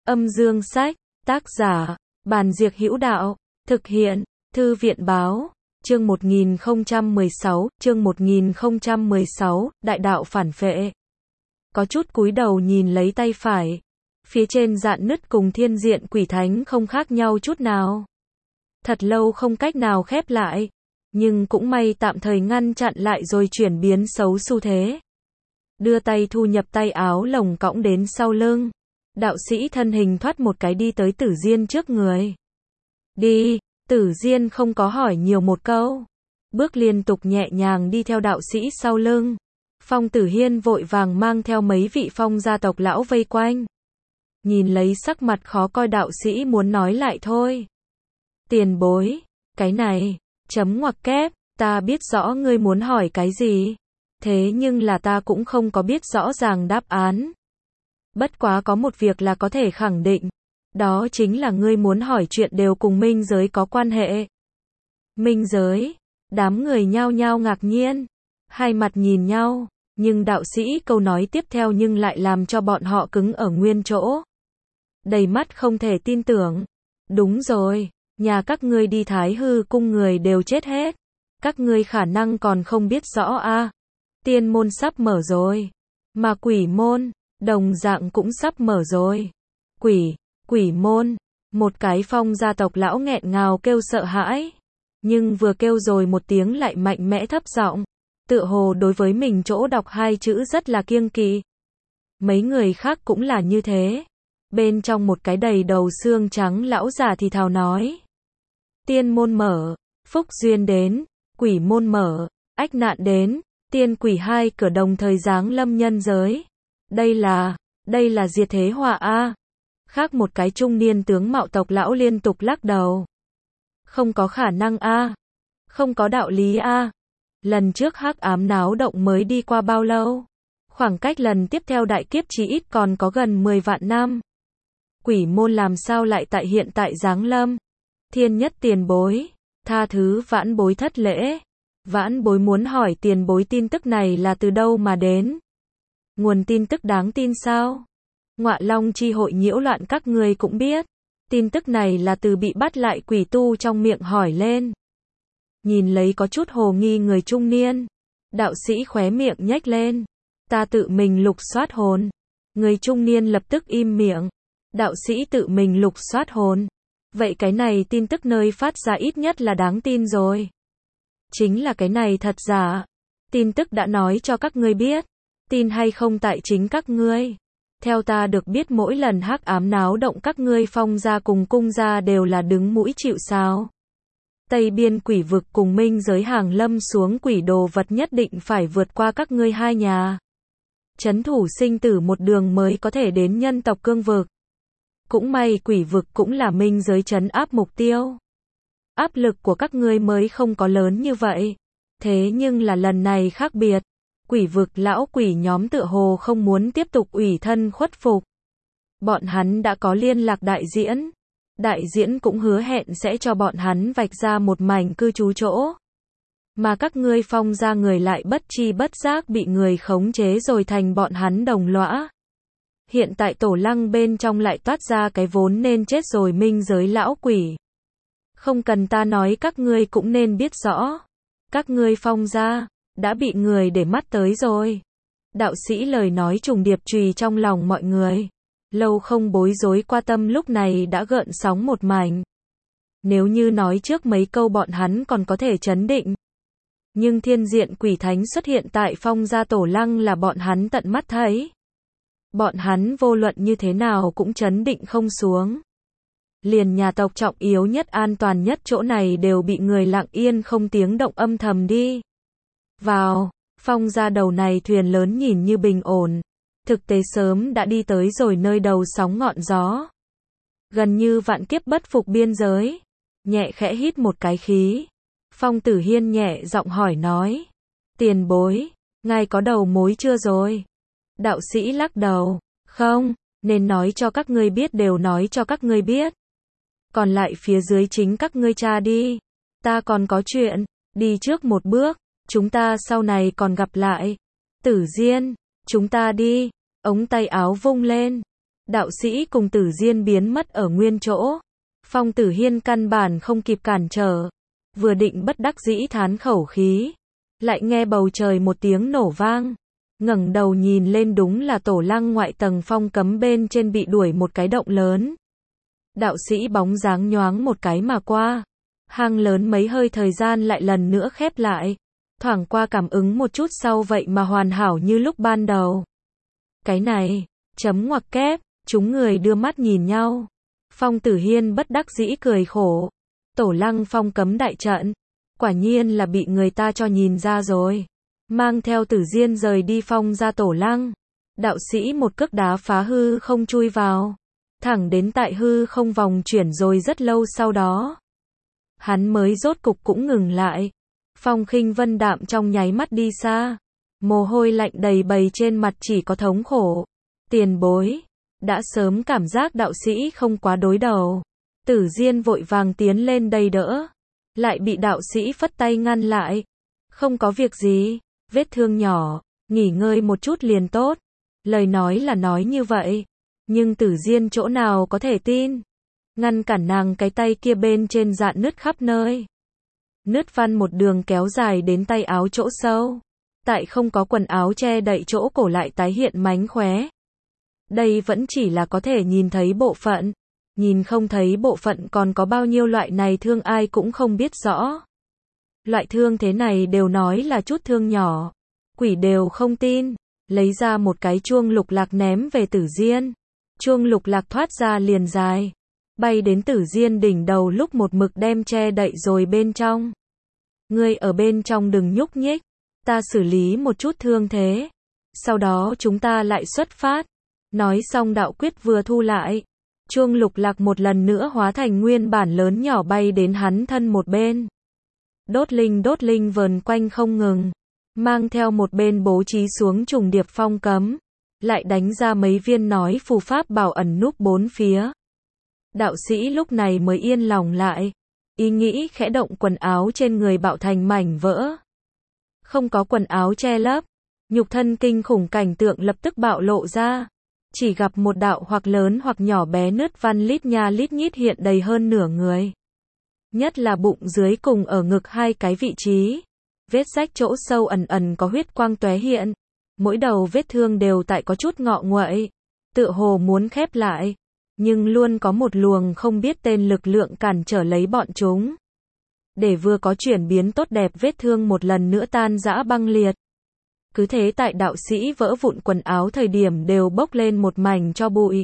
Âm dương sách, tác giả, Bàn Diệc Hữu Đạo, thực hiện, Thư viện báo, chương 1016, Đại đạo phản phệ. Có chút cúi đầu nhìn lấy tay phải. Phía trên rạn nứt cùng thiên diện quỷ thánh không khác nhau chút nào. Thật lâu không cách nào khép lại. Nhưng cũng may tạm thời ngăn chặn lại rồi chuyển biến xấu xu thế. Đưa tay thu nhập tay áo lồng cõng đến sau lưng. Đạo sĩ thân hình thoát một cái đi tới Tử Diên trước người. Đi, Tử Diên không có hỏi nhiều một câu. Bước liên tục nhẹ nhàng đi theo đạo sĩ sau lưng. Phong Tử Hiên vội vàng mang theo mấy vị Phong gia tộc lão vây quanh. Nhìn lấy sắc mặt khó coi đạo sĩ muốn nói lại thôi. Tiền bối, cái này, chấm ngoặc kép, ta biết rõ ngươi muốn hỏi cái gì. Thế nhưng là ta cũng không có biết rõ ràng đáp án. Bất quá có một việc là có thể khẳng định. Đó chính là ngươi muốn hỏi chuyện đều cùng minh giới có quan hệ. Minh giới, đám người nhao nhao ngạc nhiên. Hai mặt nhìn nhau, nhưng đạo sĩ câu nói tiếp theo nhưng lại làm cho bọn họ cứng ở nguyên chỗ. Đầy mắt không thể tin tưởng. Đúng rồi, nhà các ngươi đi Thái Hư cung người đều chết hết. Các ngươi khả năng còn không biết rõ a. Tiên môn sắp mở rồi. Mà quỷ môn, đồng dạng cũng sắp mở rồi. Quỷ môn, một cái Phong gia tộc lão nghẹn ngào kêu sợ hãi. Nhưng vừa kêu rồi một tiếng lại mạnh mẽ thấp giọng. Tựa hồ đối với mình chỗ đọc hai chữ rất là kiêng kỵ. Mấy người khác cũng là như thế. Bên trong một cái đầy đầu xương trắng lão già thì thào nói. Tiên môn mở, phúc duyên đến, quỷ môn mở, ách nạn đến, tiên quỷ hai cửa đồng thời giáng lâm nhân giới. Đây là diệt thế họa a. Khác một cái trung niên tướng mạo tộc lão liên tục lắc đầu. Không có khả năng a. Không có đạo lý a. Lần trước hắc ám náo động mới đi qua bao lâu? Khoảng cách lần tiếp theo đại kiếp chỉ ít còn có gần 10 vạn năm. Quỷ môn làm sao lại tại hiện tại giáng lâm? Thiên nhất tiền bối, tha thứ vãn bối thất lễ. Vãn bối muốn hỏi tiền bối tin tức này là từ đâu mà đến? Nguồn tin tức đáng tin sao? Ngọa Long chi hội nhiễu loạn các ngươi cũng biết. Tin tức này là từ bị bắt lại quỷ tu trong miệng hỏi lên. Nhìn lấy có chút hồ nghi người trung niên. Đạo sĩ khóe miệng nhếch lên. Ta tự mình lục soát hồn. Người trung niên lập tức im miệng. Đạo sĩ tự mình lục soát hồn. Vậy cái này tin tức nơi phát ra ít nhất là đáng tin rồi. Chính là cái này thật giả. Tin tức đã nói cho các ngươi biết. Tin hay không tại chính các ngươi. Theo ta được biết mỗi lần hắc ám náo động các ngươi Phong gia cùng cung gia đều là đứng mũi chịu sào. Tây biên quỷ vực cùng minh giới hàng lâm xuống quỷ đồ vật nhất định phải vượt qua các ngươi hai nhà. Trấn thủ sinh tử một đường mới có thể đến nhân tộc cương vực. Cũng may quỷ vực cũng là minh giới trấn áp mục tiêu. Áp lực của các ngươi mới không có lớn như vậy. Thế nhưng là lần này khác biệt. Quỷ vực lão quỷ nhóm tựa hồ không muốn tiếp tục ủy thân khuất phục. Bọn hắn đã có liên lạc đại diễn. Đại diễn cũng hứa hẹn sẽ cho bọn hắn vạch ra một mảnh cư trú chỗ. Mà các ngươi Phong gia người lại bất chi bất giác bị người khống chế rồi thành bọn hắn đồng lõa. Hiện tại tổ lăng bên trong lại toát ra cái vốn nên chết rồi minh giới lão quỷ. Không cần ta nói các ngươi cũng nên biết rõ. Các ngươi Phong gia đã bị người để mắt tới rồi. Đạo sĩ lời nói trùng điệp chùy trong lòng mọi người. Lâu không bối rối qua tâm lúc này đã gợn sóng một mảnh. Nếu như nói trước mấy câu bọn hắn còn có thể trấn định. Nhưng thiên diện quỷ thánh xuất hiện tại Phong gia tổ lăng là bọn hắn tận mắt thấy. Bọn hắn vô luận như thế nào cũng trấn định không xuống. Liền nhà tộc trọng yếu nhất an toàn nhất chỗ này đều bị người lặng yên không tiếng động âm thầm đi vào. Phong gia đầu này thuyền lớn nhìn như bình ổn. Thực tế sớm đã đi tới rồi nơi đầu sóng ngọn gió. Gần như vạn kiếp bất phục biên giới. Nhẹ khẽ hít một cái khí. Phong Tử Hiên nhẹ giọng hỏi nói. Tiền bối, ngài có đầu mối chưa rồi? Đạo sĩ lắc đầu. Không, nên nói cho các ngươi biết đều nói cho các ngươi biết. Còn lại phía dưới chính các ngươi tra đi. Ta còn có chuyện, đi trước một bước. Chúng ta sau này còn gặp lại. Tử Diên, chúng ta đi. Ống tay áo vung lên. Đạo sĩ cùng Tử Diên biến mất ở nguyên chỗ. Phong Tử Hiên căn bản không kịp cản trở. Vừa định bất đắc dĩ thán khẩu khí. Lại nghe bầu trời một tiếng nổ vang. Ngẩng đầu nhìn lên đúng là tổ lăng ngoại tầng phong cấm bên trên bị đuổi một cái động lớn. Đạo sĩ bóng dáng nhoáng một cái mà qua. Hang lớn mấy hơi thời gian lại lần nữa khép lại. Thoảng qua cảm ứng một chút sau vậy mà hoàn hảo như lúc ban đầu. Cái này, chấm ngoặc kép, chúng người đưa mắt nhìn nhau. Phong Tử Hiên bất đắc dĩ cười khổ. Tổ lăng phong cấm đại trận. Quả nhiên là bị người ta cho nhìn ra rồi. Mang theo Tử Diên rời đi phong ra tổ lăng. Đạo sĩ một cước đá phá hư không chui vào. Thẳng đến tại hư không vòng chuyển rồi rất lâu sau đó. Hắn mới rốt cục cũng ngừng lại. Phong Khinh Vân đạm trong nháy mắt đi xa. Mồ hôi lạnh đầy bầy trên mặt chỉ có thống khổ. Tiền bối. Đã sớm cảm giác đạo sĩ không quá đối đầu. Tử Diên vội vàng tiến lên đầy đỡ. Lại bị đạo sĩ phất tay ngăn lại. Không có việc gì. Vết thương nhỏ. Nghỉ ngơi một chút liền tốt. Lời nói là nói như vậy. Nhưng Tử Diên chỗ nào có thể tin. Ngăn cản nàng cái tay kia bên trên dạn nứt khắp nơi. Nứt văn một đường kéo dài đến tay áo chỗ sâu. Tại không có quần áo che đậy chỗ cổ lại tái hiện mánh khóe. Đây vẫn chỉ là có thể nhìn thấy bộ phận. Nhìn không thấy bộ phận còn có bao nhiêu loại này thương ai cũng không biết rõ. Loại thương thế này đều nói là chút thương nhỏ. Quỷ đều không tin. Lấy ra một cái chuông lục lạc ném về Tử Diên. Chuông lục lạc thoát ra liền dài. Bay đến Tử Diên đỉnh đầu lúc một mực đem che đậy rồi bên trong. Ngươi ở bên trong đừng nhúc nhích. Ta xử lý một chút thương thế. Sau đó chúng ta lại xuất phát. Nói xong đạo quyết vừa thu lại. Chuông lục lạc một lần nữa hóa thành nguyên bản lớn nhỏ bay đến hắn thân một bên. Đốt linh vờn quanh không ngừng. Mang theo một bên bố trí xuống trùng điệp phong cấm. Lại đánh ra mấy viên nói phù pháp bảo ẩn núp bốn phía. Đạo sĩ lúc này mới yên lòng lại. Ý nghĩ khẽ động quần áo trên người bạo thành mảnh vỡ. Không có quần áo che lấp. Nhục thân kinh khủng cảnh tượng lập tức bạo lộ ra. Chỉ gặp một đạo hoặc lớn hoặc nhỏ bé nứt văn lít nha lít nhít hiện đầy hơn nửa người. Nhất là bụng dưới cùng ở ngực hai cái vị trí. Vết rách chỗ sâu ẩn ẩn có huyết quang tóe hiện. Mỗi đầu vết thương đều tại có chút ngọ nguậy. Tựa hồ muốn khép lại. Nhưng luôn có một luồng không biết tên lực lượng cản trở lấy bọn chúng. Để vừa có chuyển biến tốt đẹp vết thương một lần nữa tan rã băng liệt. Cứ thế tại đạo sĩ vỡ vụn quần áo thời điểm đều bốc lên một mảnh cho bụi.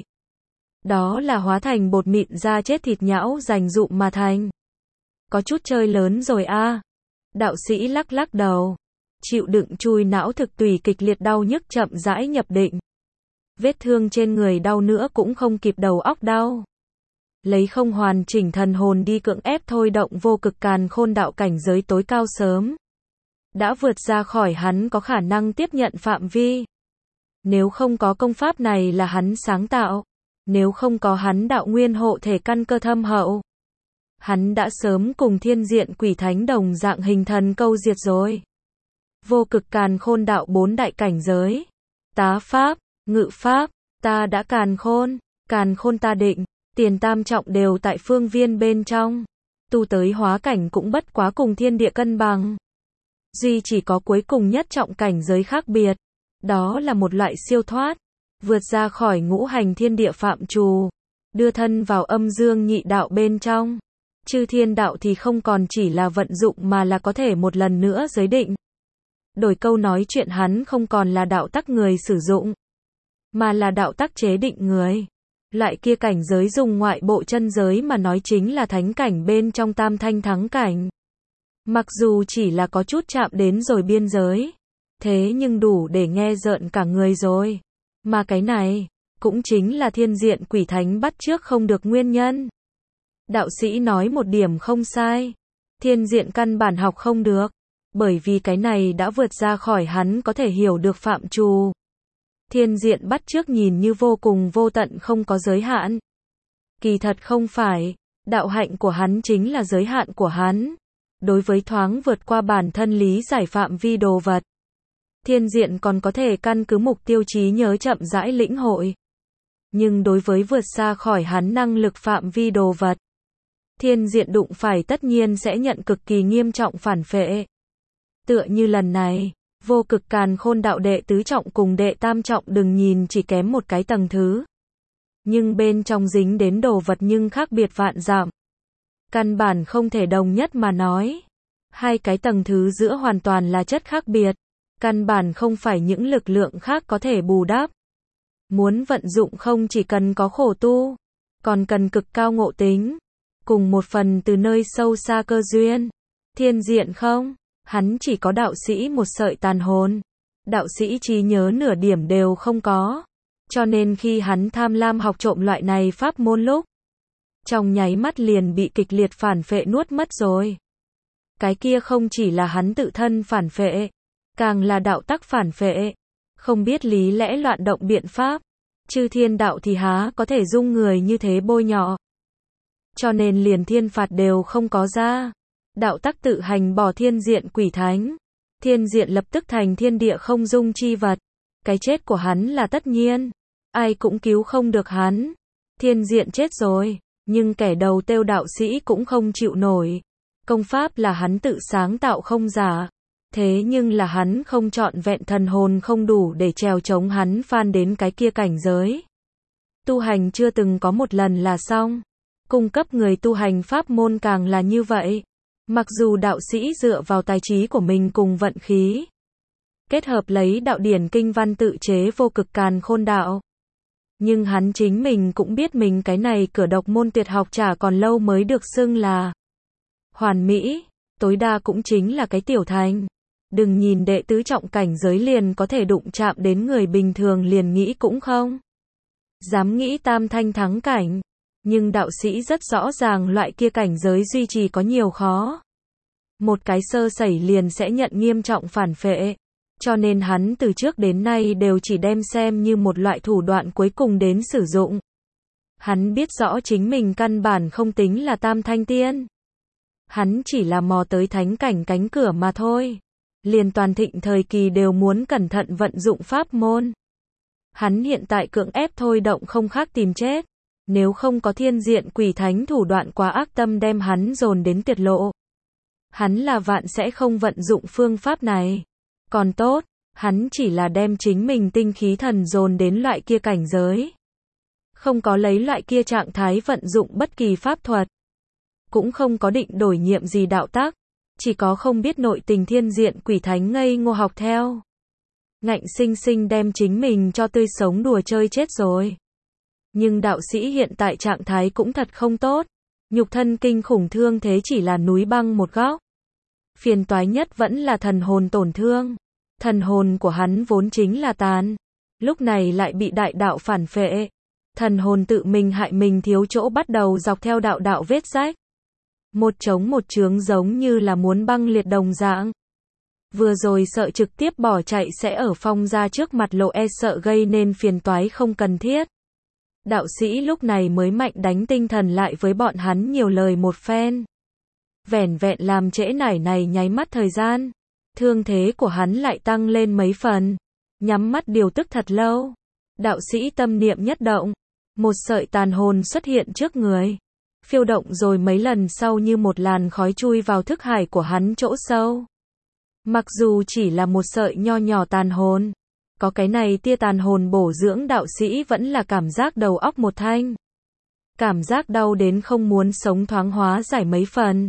Đó là hóa thành bột mịn da chết thịt nhão dành dụm mà thành. Có chút chơi lớn rồi a. Đạo sĩ lắc lắc đầu. Chịu đựng chui não thực tùy kịch liệt đau nhức chậm rãi nhập định. Vết thương trên người đau nữa cũng không kịp đầu óc đau. Lấy không hoàn chỉnh thần hồn đi cưỡng ép thôi động vô cực càn khôn đạo cảnh giới tối cao sớm. Đã vượt ra khỏi hắn có khả năng tiếp nhận phạm vi. Nếu không có công pháp này là hắn sáng tạo. Nếu không có hắn đạo nguyên hộ thể căn cơ thâm hậu. Hắn đã sớm cùng thiên diện quỷ thánh đồng dạng hình thần câu diệt rồi. Vô cực càn khôn đạo 4 đại cảnh giới. Tá pháp, ngự pháp, ta đã càn khôn ta định, tiền tam trọng đều tại phương viên bên trong. Tu tới hóa cảnh cũng bất quá cùng thiên địa cân bằng. Duy chỉ có cuối cùng nhất trọng cảnh giới khác biệt. Đó là một loại siêu thoát. Vượt ra khỏi ngũ hành thiên địa phạm trù. Đưa thân vào âm dương nhị đạo bên trong. Chư thiên đạo thì không còn chỉ là vận dụng mà là có thể một lần nữa giới định. Đổi câu nói chuyện hắn không còn là đạo tắc người sử dụng. Mà là đạo tắc chế định người. Loại kia cảnh giới dùng ngoại bộ chân giới mà nói chính là thánh cảnh bên trong tam thanh thắng cảnh. Mặc dù chỉ là có chút chạm đến rồi biên giới. Thế nhưng đủ để nghe rợn cả người rồi. Mà cái này, cũng chính là thiên diện quỷ thánh bắt chước không được nguyên nhân. Đạo sĩ nói một điểm không sai. Thiên diện căn bản học không được. Bởi vì cái này đã vượt ra khỏi hắn có thể hiểu được phạm trù. Thiên diện bắt chước nhìn như vô cùng vô tận không có giới hạn. Kỳ thật không phải. Đạo hạnh của hắn chính là giới hạn của hắn. Đối với thoáng vượt qua bản thân lý giải phạm vi đồ vật. Thiên diện còn có thể căn cứ mục tiêu trí nhớ chậm rãi lĩnh hội. Nhưng đối với vượt xa khỏi hắn năng lực phạm vi đồ vật, thiên diện đụng phải tất nhiên sẽ nhận cực kỳ nghiêm trọng phản phệ. Tựa như lần này, vô cực càn khôn đạo đệ tứ trọng cùng đệ tam trọng đừng nhìn chỉ kém một cái tầng thứ. Nhưng bên trong dính đến đồ vật nhưng khác biệt vạn dặm. Căn bản không thể đồng nhất mà nói. Hai cái tầng thứ giữa hoàn toàn là chất khác biệt. Căn bản không phải những lực lượng khác có thể bù đắp. Muốn vận dụng không chỉ cần có khổ tu, còn cần cực cao ngộ tính, cùng một phần từ nơi sâu xa cơ duyên. Thiên diện không, hắn chỉ có đạo sĩ một sợi tàn hồn. Đạo sĩ trí nhớ nửa điểm đều không có. Cho nên khi hắn tham lam học trộm loại này pháp môn lúc, trong nháy mắt liền bị kịch liệt phản phệ nuốt mất rồi. Cái kia không chỉ là hắn tự thân phản phệ, càng là đạo tắc phản phệ. Không biết lý lẽ loạn động biện pháp, chư thiên đạo thì há có thể dung người như thế bôi nhọ. Cho nên liền thiên phạt đều không có ra. Đạo tắc tự hành bỏ thiên diện quỷ thánh. Thiên diện lập tức thành thiên địa không dung chi vật. Cái chết của hắn là tất nhiên. Ai cũng cứu không được hắn. Thiên diện chết rồi. Nhưng kẻ đầu têu đạo sĩ cũng không chịu nổi. Công pháp là hắn tự sáng tạo không giả. Thế nhưng là hắn không trọn vẹn thần hồn không đủ để trèo chống hắn phan đến cái kia cảnh giới. Tu hành chưa từng có một lần là xong. Cung cấp người tu hành pháp môn càng là như vậy. Mặc dù đạo sĩ dựa vào tài trí của mình cùng vận khí, kết hợp lấy đạo điển kinh văn tự chế vô cực càn khôn đạo. Nhưng hắn chính mình cũng biết mình cái này cửa độc môn tuyệt học chả còn lâu mới được xưng là hoàn mỹ, tối đa cũng chính là cái tiểu thành. Đừng nhìn đệ tứ trọng cảnh giới liền có thể đụng chạm đến người bình thường liền nghĩ cũng không dám nghĩ tam thanh thắng cảnh. Nhưng đạo sĩ rất rõ ràng loại kia cảnh giới duy trì có nhiều khó. Một cái sơ sẩy liền sẽ nhận nghiêm trọng phản phệ. Cho nên hắn từ trước đến nay đều chỉ đem xem như một loại thủ đoạn cuối cùng đến sử dụng. Hắn biết rõ chính mình căn bản không tính là tam thanh tiên. Hắn chỉ là mò tới thánh cảnh cánh cửa mà thôi. Liền toàn thịnh thời kỳ đều muốn cẩn thận vận dụng pháp môn. Hắn hiện tại cưỡng ép thôi động không khác tìm chết. Nếu không có thiên diện quỷ thánh thủ đoạn quá ác tâm đem hắn dồn đến tuyệt lộ, hắn là vạn sẽ không vận dụng phương pháp này. Còn tốt, hắn chỉ là đem chính mình tinh khí thần dồn đến loại kia cảnh giới. Không có lấy loại kia trạng thái vận dụng bất kỳ pháp thuật. Cũng không có định đổi nhiệm gì đạo tác. Chỉ có không biết nội tình thiên diện quỷ thánh ngây ngô học theo. Ngạnh sinh sinh đem chính mình cho tươi sống đùa chơi chết rồi. Nhưng đạo sĩ hiện tại trạng thái cũng thật không tốt. Nhục thân kinh khủng thương thế chỉ là núi băng một góc. Phiền toái nhất vẫn là thần hồn tổn thương. Thần hồn của hắn vốn chính là tàn. Lúc này lại bị đại đạo phản phệ. Thần hồn tự mình hại mình thiếu chỗ bắt đầu dọc theo đạo đạo vết rách. Một trống một chướng giống như là muốn băng liệt đồng dạng. Vừa rồi sợ trực tiếp bỏ chạy sẽ ở Phong gia trước mặt lộ sợ gây nên phiền toái không cần thiết. Đạo sĩ lúc này mới mạnh đánh tinh thần lại với bọn hắn nhiều lời một phen. Vẻn vẹn làm trễ nải này nháy mắt thời gian. Thương thế của hắn lại tăng lên mấy phần. Nhắm mắt điều tức thật lâu. Đạo sĩ tâm niệm nhất động. Một sợi tàn hồn xuất hiện trước người. Phiêu động rồi mấy lần sau như một làn khói chui vào thức hải của hắn chỗ sâu. Mặc dù chỉ là một sợi nho nhỏ tàn hồn. Có cái này tia tàn hồn bổ dưỡng đạo sĩ vẫn là cảm giác đầu óc một thanh. Cảm giác đau đến không muốn sống thoáng hóa giải mấy phần.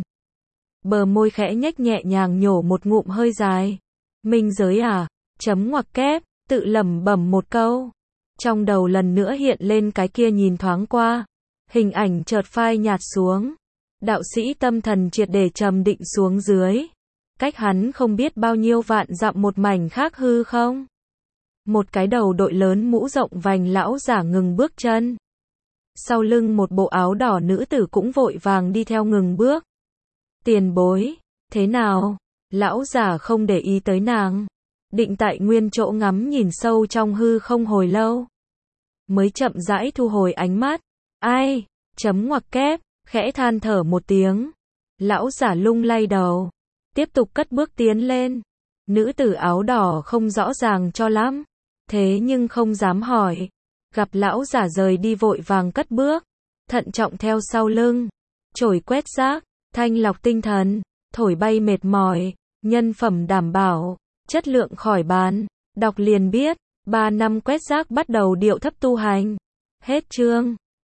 Bờ môi khẽ nhếch nhẹ nhàng nhổ một ngụm hơi dài. Minh giới à, chấm ngoặc kép, tự lẩm bẩm một câu. Trong đầu lần nữa hiện lên cái kia nhìn thoáng qua. Hình ảnh chợt phai nhạt xuống. Đạo sĩ tâm thần triệt để trầm định xuống dưới. Cách hắn không biết bao nhiêu vạn dặm một mảnh khác hư không. Một cái đầu đội lớn mũ rộng vành lão giả ngừng bước chân. Sau lưng một bộ áo đỏ nữ tử cũng vội vàng đi theo ngừng bước. Tiền bối, thế nào? Lão giả không để ý tới nàng. Định tại nguyên chỗ ngắm nhìn sâu trong hư không hồi lâu. Mới chậm rãi thu hồi ánh mắt. Ai? Chấm ngoặc kép, khẽ than thở một tiếng. Lão giả lung lay đầu. Tiếp tục cất bước tiến lên. Nữ tử áo đỏ không rõ ràng cho lắm. Thế nhưng không dám hỏi. Gặp lão giả rời đi vội vàng cất bước, thận trọng theo sau lưng. Chổi quét rác, thanh lọc tinh thần, thổi bay mệt mỏi, nhân phẩm đảm bảo, chất lượng khỏi bàn. Đọc liền biết, 3 năm quét rác bắt đầu điệu thấp tu hành. Hết chương.